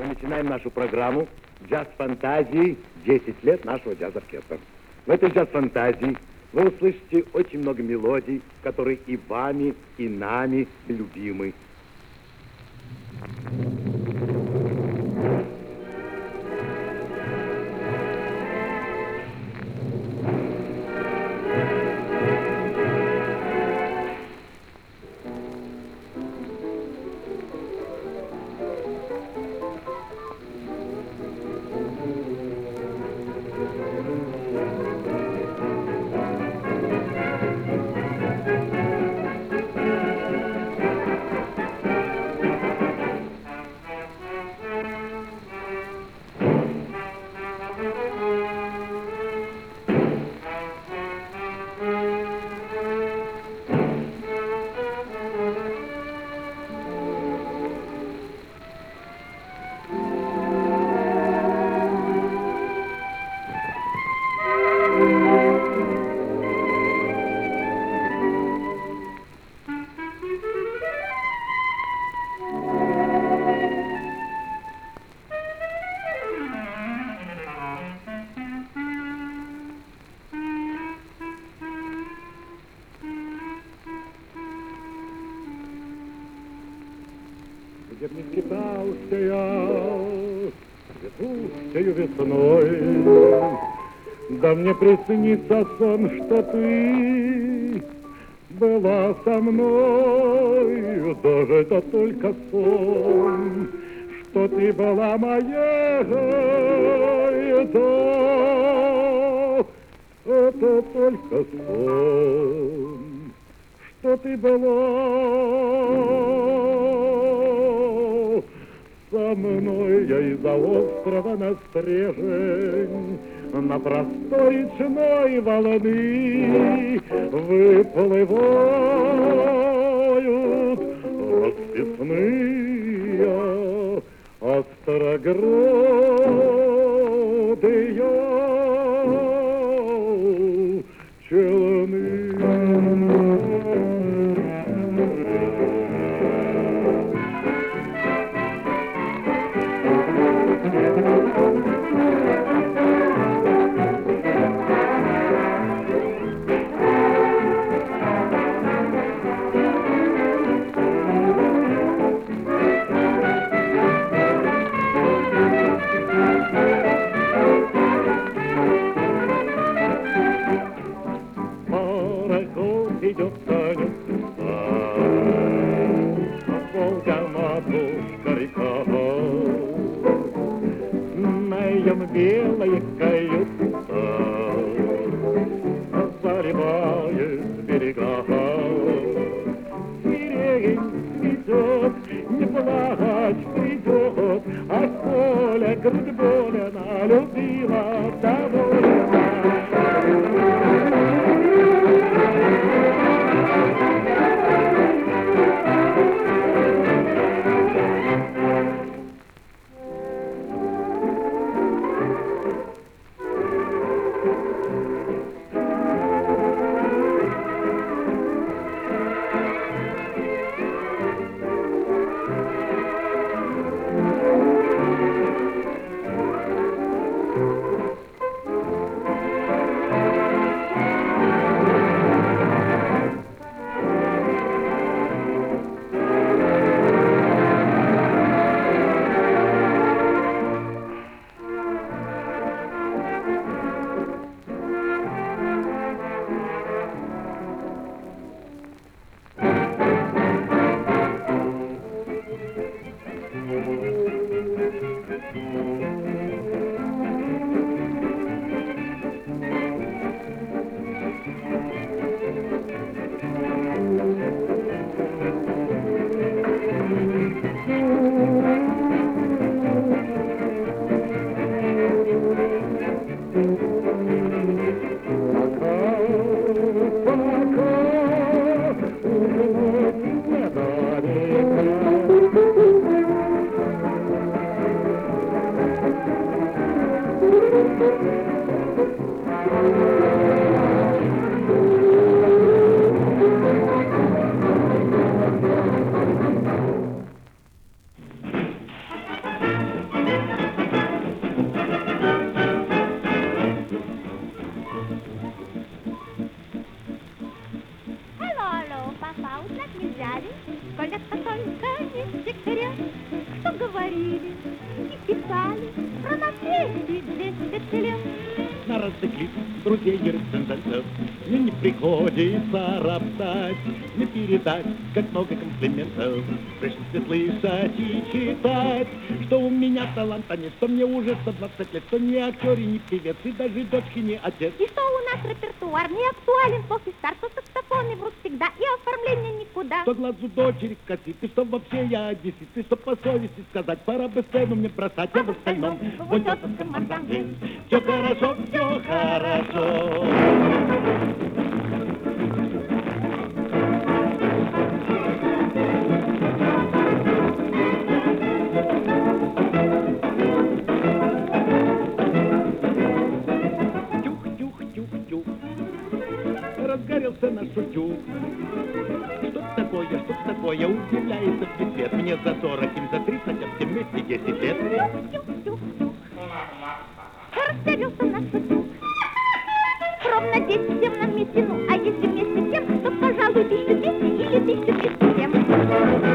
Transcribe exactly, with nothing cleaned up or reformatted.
Мы начинаем нашу программу «Джаз-фантазии. десять лет нашего джаз-оркестра». В этой джаз-фантазии вы услышите очень много мелодий, которые и вами, и нами любимы. Где б не скитался я цветущею весной, да мне приснится сон, что ты была со мной, даже это только сон, что ты была моей, да, это только сон, что ты была со мной. Я из-за острова на стрежень, на простой речной волны выплывают расписные острогрудые челны. Идет Танюшка, Волга-матушка река, на ее белая каюта заливает берега. Сирень цветет, не плачь придет, а Коля грудь болена, любила довольна. учили и писали про на свете двести лет. На разных лиц, друзей и рецензентов мне не приходится роптать, не передать, как много комплиментов пришлось слышать и читать, что у меня таланта нет, что мне уже сто двадцать лет, что не актер и не певец, и даже дочки не отец. И что у нас репертуар не актуален после стар, что саксофоны врут всегда и оформление никуда. Что глазу дочери косит, и что вообще я одессит, и что по совести сказать, пора бы сцену мне бросать, а в остальном вот тетушка Мадамель. Все хорошо, все хорошо. Тюх-тюх-тюх-тюх, разгорелся наш утюг. Что такое, что такое, удивляется пипец. Мне за сорок, им за тридцать, а всем вместе десять лет. Тюх-тюх-тюх, разгорелся наш утюг. Ровно десять всем на вместе, ну а если вместе всем, то, пожалуй, тысячу двести или тысячу двести семь.